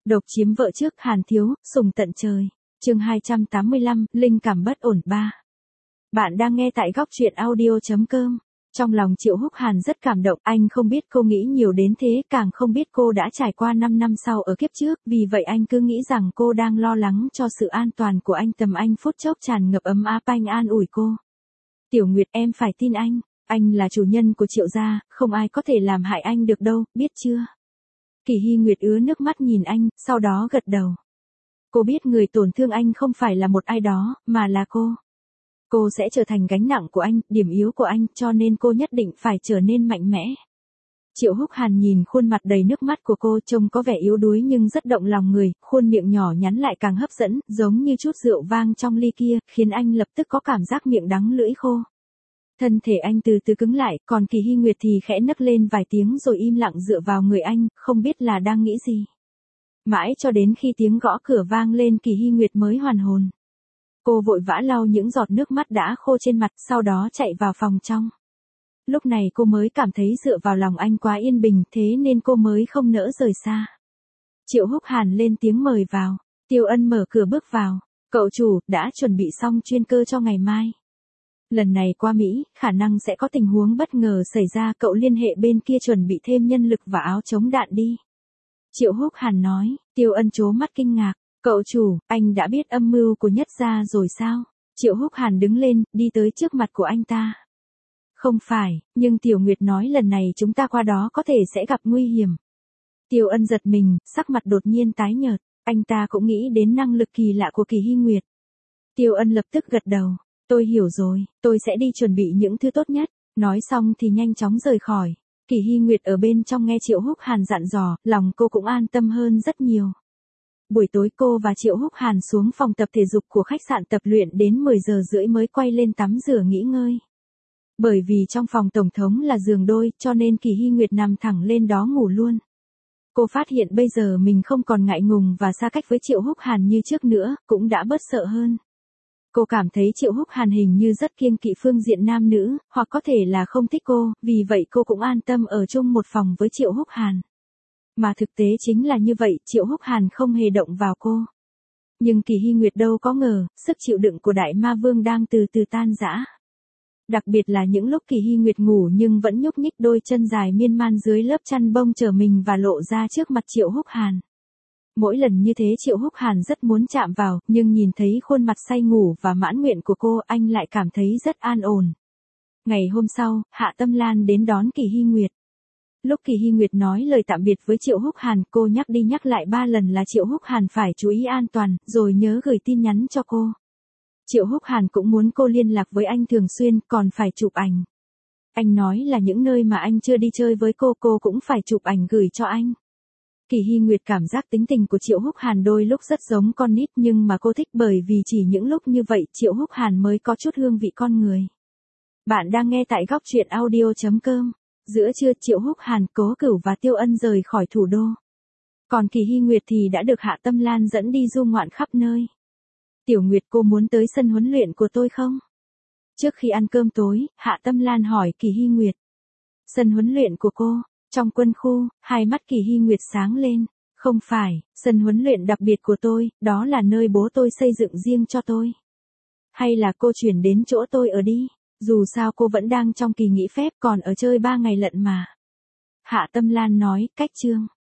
Độc chiếm vợ trước Hàn thiếu, sùng tận trời. Chương 285, linh cảm bất ổn 3. Bạn đang nghe tại góc truyện audio.com. Trong lòng Triệu Húc Hàn rất cảm động, anh không biết cô nghĩ nhiều đến thế, càng không biết cô đã trải qua 5 năm sau ở kiếp trước, vì vậy anh cứ nghĩ rằng cô đang lo lắng cho sự an toàn của anh. Tầm anh phút chốc tràn ngập ấm áp, anh an ủi cô. Tiểu Nguyệt, em phải tin anh là chủ nhân của Triệu gia, không ai có thể làm hại anh được đâu, biết chưa? Kỳ Hy Nguyệt ứa nước mắt nhìn anh, sau đó gật đầu. Cô biết người tổn thương anh không phải là một ai đó, mà là cô. Cô sẽ trở thành gánh nặng của anh, điểm yếu của anh, cho nên cô nhất định phải trở nên mạnh mẽ. Triệu Húc Hàn nhìn khuôn mặt đầy nước mắt của cô, trông có vẻ yếu đuối nhưng rất động lòng người, khuôn miệng nhỏ nhắn lại càng hấp dẫn, giống như chút rượu vang trong ly kia, khiến anh lập tức có cảm giác miệng đắng lưỡi khô. Thân thể anh từ từ cứng lại, còn Kỳ Hy Nguyệt thì khẽ nấc lên vài tiếng rồi im lặng dựa vào người anh, không biết là đang nghĩ gì. Mãi cho đến khi tiếng gõ cửa vang lên, Kỳ Hy Nguyệt mới hoàn hồn. Cô vội vã lau những giọt nước mắt đã khô trên mặt, sau đó chạy vào phòng trong. Lúc này cô mới cảm thấy dựa vào lòng anh quá yên bình, thế nên cô mới không nỡ rời xa. Triệu Húc Hàn lên tiếng mời vào. Tiêu Ân mở cửa bước vào. Cậu chủ, đã chuẩn bị xong chuyên cơ cho ngày mai. Lần này qua Mỹ, khả năng sẽ có tình huống bất ngờ xảy ra, cậu liên hệ bên kia chuẩn bị thêm nhân lực và áo chống đạn đi. Triệu Húc Hàn nói. Tiêu Ân trố mắt kinh ngạc. Cậu chủ, anh đã biết âm mưu của Nhất gia rồi sao? Triệu Húc Hàn đứng lên, đi tới trước mặt của anh ta. Không phải, nhưng Tiểu Nguyệt nói lần này chúng ta qua đó có thể sẽ gặp nguy hiểm. Tiêu Ân giật mình, sắc mặt đột nhiên tái nhợt, anh ta cũng nghĩ đến năng lực kỳ lạ của Kỳ Hy Nguyệt. Tiêu Ân lập tức gật đầu, tôi hiểu rồi, tôi sẽ đi chuẩn bị những thứ tốt nhất, nói xong thì nhanh chóng rời khỏi. Kỳ Hy Nguyệt ở bên trong nghe Triệu Húc Hàn dặn dò, lòng cô cũng an tâm hơn rất nhiều. Buổi tối cô và Triệu Húc Hàn xuống phòng tập thể dục của khách sạn tập luyện đến 10 giờ rưỡi mới quay lên tắm rửa nghỉ ngơi. Bởi vì trong phòng tổng thống là giường đôi, cho nên Kỳ Hy Nguyệt nằm thẳng lên đó ngủ luôn. Cô phát hiện bây giờ mình không còn ngại ngùng và xa cách với Triệu Húc Hàn như trước nữa, cũng đã bớt sợ hơn. Cô cảm thấy Triệu Húc Hàn hình như rất kiêng kỵ phương diện nam nữ, hoặc có thể là không thích cô, vì vậy cô cũng an tâm ở chung một phòng với Triệu Húc Hàn. Mà thực tế chính là như vậy, Triệu Húc Hàn không hề động vào cô. Nhưng Kỳ Hy Nguyệt đâu có ngờ, sức chịu đựng của Đại Ma Vương đang từ từ tan rã. Đặc biệt là những lúc Kỳ Hy Nguyệt ngủ nhưng vẫn nhúc nhích đôi chân dài miên man dưới lớp chăn bông trở mình và lộ ra trước mặt Triệu Húc Hàn. Mỗi lần như thế Triệu Húc Hàn rất muốn chạm vào, nhưng nhìn thấy khuôn mặt say ngủ và mãn nguyện của cô, anh lại cảm thấy rất an ổn. Ngày hôm sau, Hạ Tâm Lan đến đón Kỳ Hy Nguyệt. Lúc Kỳ Hy Nguyệt nói lời tạm biệt với Triệu Húc Hàn, cô nhắc đi nhắc lại 3 lần là Triệu Húc Hàn phải chú ý an toàn, rồi nhớ gửi tin nhắn cho cô. Triệu Húc Hàn cũng muốn cô liên lạc với anh thường xuyên, còn phải chụp ảnh. Anh nói là những nơi mà anh chưa đi chơi với cô cũng phải chụp ảnh gửi cho anh. Kỳ Hy Nguyệt cảm giác tính tình của Triệu Húc Hàn đôi lúc rất giống con nít, nhưng mà cô thích bởi vì chỉ những lúc như vậy Triệu Húc Hàn mới có chút hương vị con người. Bạn đang nghe tại góc truyện audio.com. Giữa trưa Triệu Húc Hàn, Cố Cửu và Tiêu Ân rời khỏi thủ đô. Còn Kỳ Hy Nguyệt thì đã được Hạ Tâm Lan dẫn đi du ngoạn khắp nơi. Tiểu Nguyệt, cô muốn tới sân huấn luyện của tôi không? Trước khi ăn cơm tối, Hạ Tâm Lan hỏi Kỳ Hy Nguyệt. Sân huấn luyện của cô, trong quân khu, hai mắt Kỳ Hy Nguyệt sáng lên. Không phải, sân huấn luyện đặc biệt của tôi, đó là nơi bố tôi xây dựng riêng cho tôi. Hay là cô chuyển đến chỗ tôi ở đi? Dù sao cô vẫn đang trong kỳ nghỉ phép, còn ở chơi 3 ngày lận mà. Hạ Tâm Lan nói, cách chương.